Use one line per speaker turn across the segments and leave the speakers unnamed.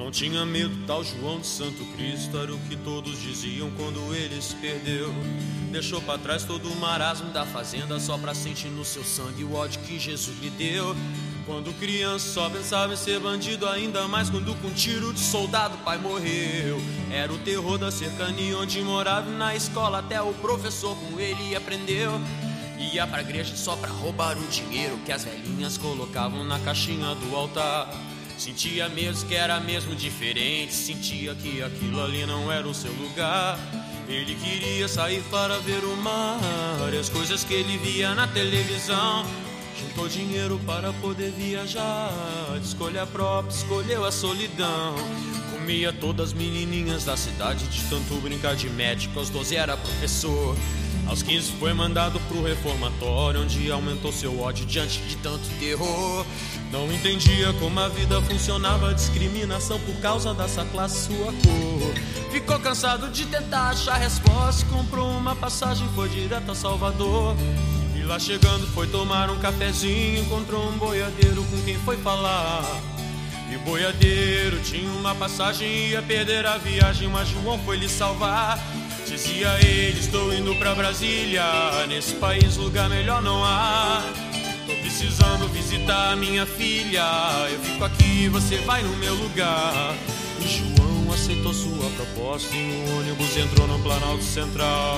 Não tinha medo, tal João de Santo Cristo, era o que todos diziam quando ele se perdeu. Deixou pra trás todo o marasmo da fazenda, só pra sentir no seu sangue o ódio que Jesus lhe deu. Quando criança só pensava em ser bandido, ainda mais quando com tiro de soldado o pai morreu. Era o terror da cercania onde morava, e na escola até o professor com ele aprendeu. Ia pra igreja só pra roubar o dinheiro que as velhinhas colocavam na caixinha do altar. Sentia mesmo que era mesmo diferente, sentia que aquilo ali não era o seu lugar. Ele queria sair para ver o mar e as coisas que ele via na televisão. Juntou dinheiro para poder viajar, de escolha própria, escolheu a solidão. Comia todas as menininhas da cidade, de tanto brincar de médico, aos 12 era professor. Aos 15 foi mandado pro reformatório, onde aumentou seu ódio diante de tanto terror. Não entendia como a vida funcionava, discriminação por causa dessa classe, sua cor. Ficou cansado de tentar achar resposta, comprou uma passagem, foi direto a Salvador. E lá chegando foi tomar um cafezinho, encontrou um boiadeiro com quem foi falar. E o boiadeiro tinha uma passagem, ia perder a viagem, mas João foi lhe salvar. Dizia ele, estou indo pra Brasília, nesse país lugar melhor não há. Tô precisando visitar a minha filha, eu fico aqui, você vai no meu lugar. E João aceitou sua proposta e o ônibus entrou no Planalto Central.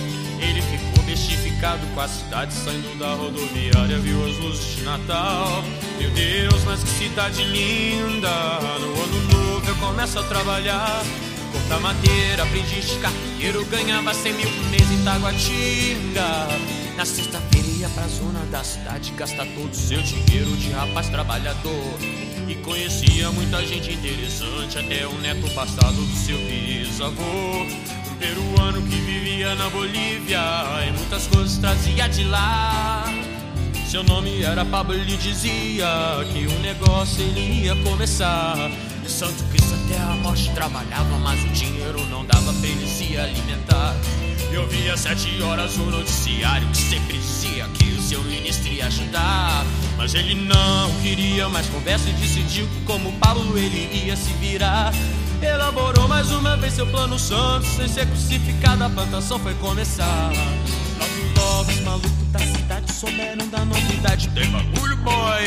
Ele ficou bestificado com a cidade, saindo da rodoviária, viu as luzes de Natal. Meu Deus, mas que cidade linda, no ano novo eu começo a trabalhar. Cortar madeira, aprendiz de carpinteiro, ganhava 100 mil por mês em Taguatinga. Na sexta-feira ia pra zona da cidade, gastar todo o seu dinheiro de rapaz trabalhador. E conhecia muita gente interessante, até o neto passado do seu bisavô. Um peruano que vivia na Bolívia e muitas coisas trazia de lá. Seu nome era Pablo, ele dizia que o negócio ele ia começar. E Santo Cristo até a morte trabalhava, mas o dinheiro não dava pra ele se alimentar. Eu via 7 horas o noticiário que sempre dizia que o seu ministro ia ajudar. Mas ele não queria mais conversa e decidiu que como Pablo ele ia se virar. Elaborou mais uma vez seu plano santo, sem ser crucificado a plantação foi começar. Logo os malucos da cidade souberam da novidade, tem bagulho boy.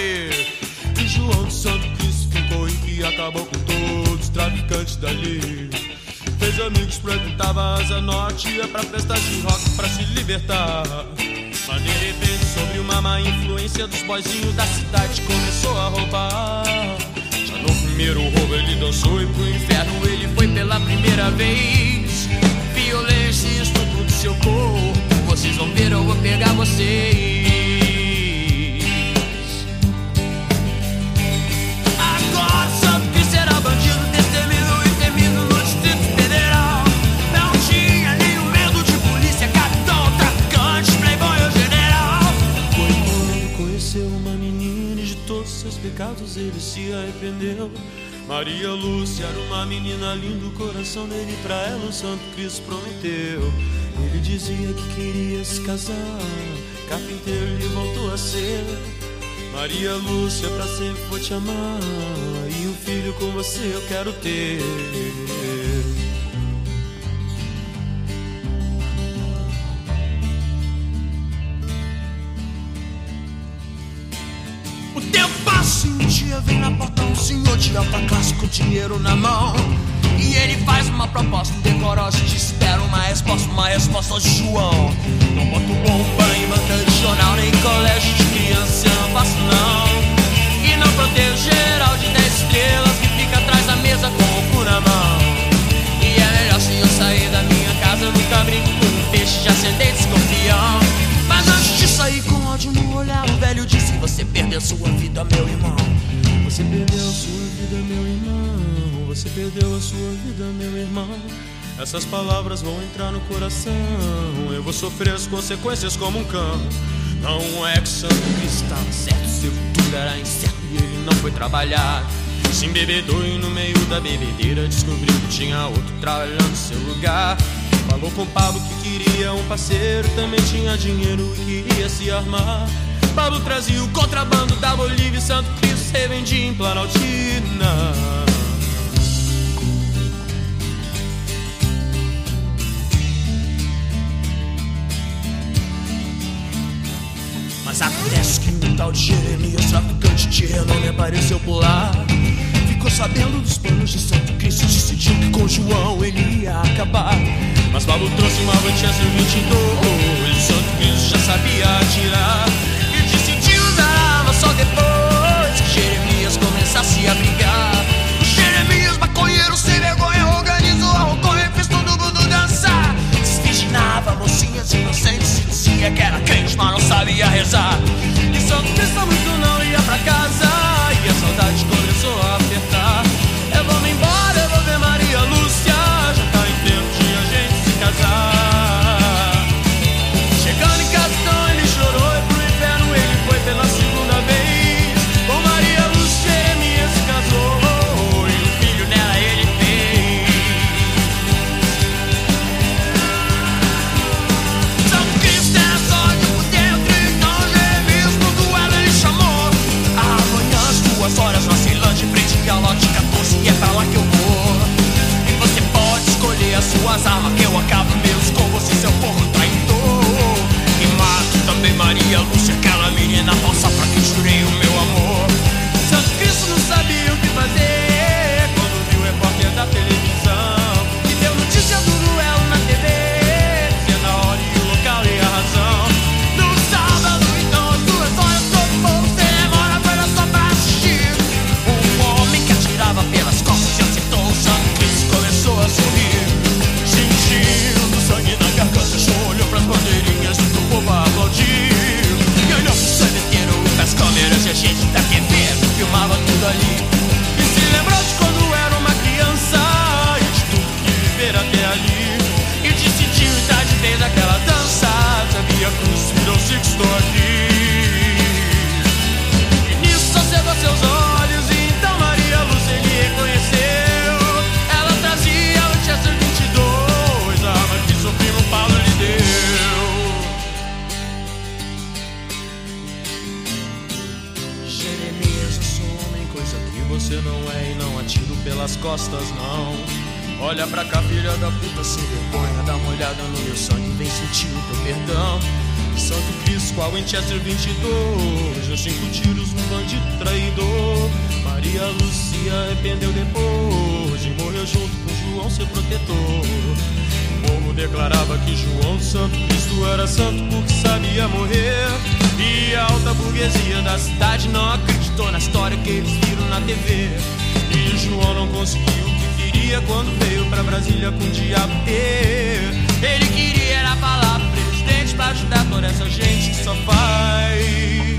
E João de Santo Cristo ficou em que acabou com todos os traficantes dali. Fez amigos, frequentava a Asa Norte, ia pra festas de rock pra se libertar. Mas de repente, sobre uma má influência dos boizinhos da cidade, começou a roubar. Já no primeiro roubo ele dançou e pro inferno ele foi pela primeira vez. Violência e estupro do seu corpo, vocês vão ver, eu vou pegar vocês. Agora Santo Cristo era bandido, destemido e temido no Distrito Federal. Não tinha nenhum medo de polícia, capitão, traficante, playboy ou general. Foi quando conheceu uma menina e de todos seus pecados ele se arrependeu. Maria Lúcia era uma menina linda, o coração dele pra ela o Santo Cristo prometeu. Ele dizia que queria se casar, carpinteiro ele voltou a ser. Maria Lúcia, pra sempre vou te amar, e um filho com você eu quero ter. O tempo passa e um dia vem na porta um senhor de alta classe com dinheiro na mão. E ele faz uma proposta indecorosa, te espera uma resposta de João. Não boto bomba em banca de jornal, nem colégio de criança, não faço não. E não protejo geral de 10 estrelas que fica atrás da mesa com o cu na mão. E é melhor se eu sair da minha casa, eu nunca brinco com um peixe, já sentei desconfião. Mas antes de sair com ódio no olhar, o velho disse: você perdeu sua vida, meu irmão. Você perdeu a sua vida, meu irmão. Você perdeu a sua vida, meu irmão. Essas palavras vão entrar no coração. Eu vou sofrer as consequências como um cão. Não é que Santo Cristo estava certo, seu futuro era incerto e ele não foi trabalhar. Se embebedou e no meio da bebedeira descobriu que tinha outro trabalhando no seu lugar. Falou com Pablo que queria um parceiro, também tinha dinheiro e queria se armar. Pablo trazia o contrabando da Bolívia e Santo Cristo se revendia em Planaltina. apareceu por lá. Ficou sabendo dos planos de Santo Cristo, decidiu que com João ele ia acabar. Mas Paulo trouxe uma Winchester 22, Santo Cristo já sabia atirar, e decidiu usar a arma só depois que Jeremias começasse a brigar. O Jeremias, maconheiro sem vergonha, organizou a roconha e fez todo mundo dançar. Desvirginava mocinhas inocentes e dizia que era crente, mas não sabia rezar. E Santo Cristo muito não ia pra casa, e a saudade começou a apertar. Eu vou me embora, eu vou ver Maria Lúcia, já tá em tempo de a gente se casar. Chegando em casa então ele chorou e pro inferno ele foi pela segunda vez. Com Maria Lúcia Jeremias se casou e um filho nela ele fez. Santo Cristo era sódio por dentro, então Jeremias no duelo ele chamou. Amanhã às 2 horas na Ceilândia, em frente ao lote 14, e é pra lá que eu vou. E você pode escolher as suas armas, que eu acabo mesmo com você, seu porco traidor. E mato também Maria Lúcia, aquela menina falsa pra quem jurei o meu amor. Santo Cristo não sabia o que fazer quando viu o repórter da televisão que deu notícia do duelo na TV, dizendo a hora e o local e a razão. No sábado, então, às 2 horas, todo povo sem demora foi lá só pra assistir. Um homem que atirava pelas costas e acertou o Santo Cristo começou a sorrir, sentindo sangue na garganta, olhou pras bandeirinhas e pro povo aplaudir. E olhou pro sandeteiro, pras câmeras e a gente da TV filmava tudo ali. E se lembrou de quando era uma criança e de tudo que viver até ali. E decidiu estar de vez naquela dança, sabia que cruz virou Six, estou aqui. E nisso só cegou seus olhos e então Maria Lúcia ele reconheceu. Ela trazia o Winchester 22, a arma que seu primo Paulo lhe deu. Jeremias, eu sou homem, coisa que você não é, e não atiro pelas costas, não. Olha pra cá, filha da puta, sem vergonha, dá uma olhada no meu sangue, vem sentir o teu perdão. Santo Cristo com a Winchester 22, deu 5 tiros no bandido traidor. Maria Lúcia arrependeu depois e morreu junto com João, seu protetor. O povo declarava que João Santo Cristo era santo porque sabia morrer, e a alta burguesia da cidade não acreditou na história que eles viram na TV. E João não conseguiu o que queria quando veio pra Brasília com o diabo ter. Ele queria era falar pro presidente pra ajudar toda essa gente que só faz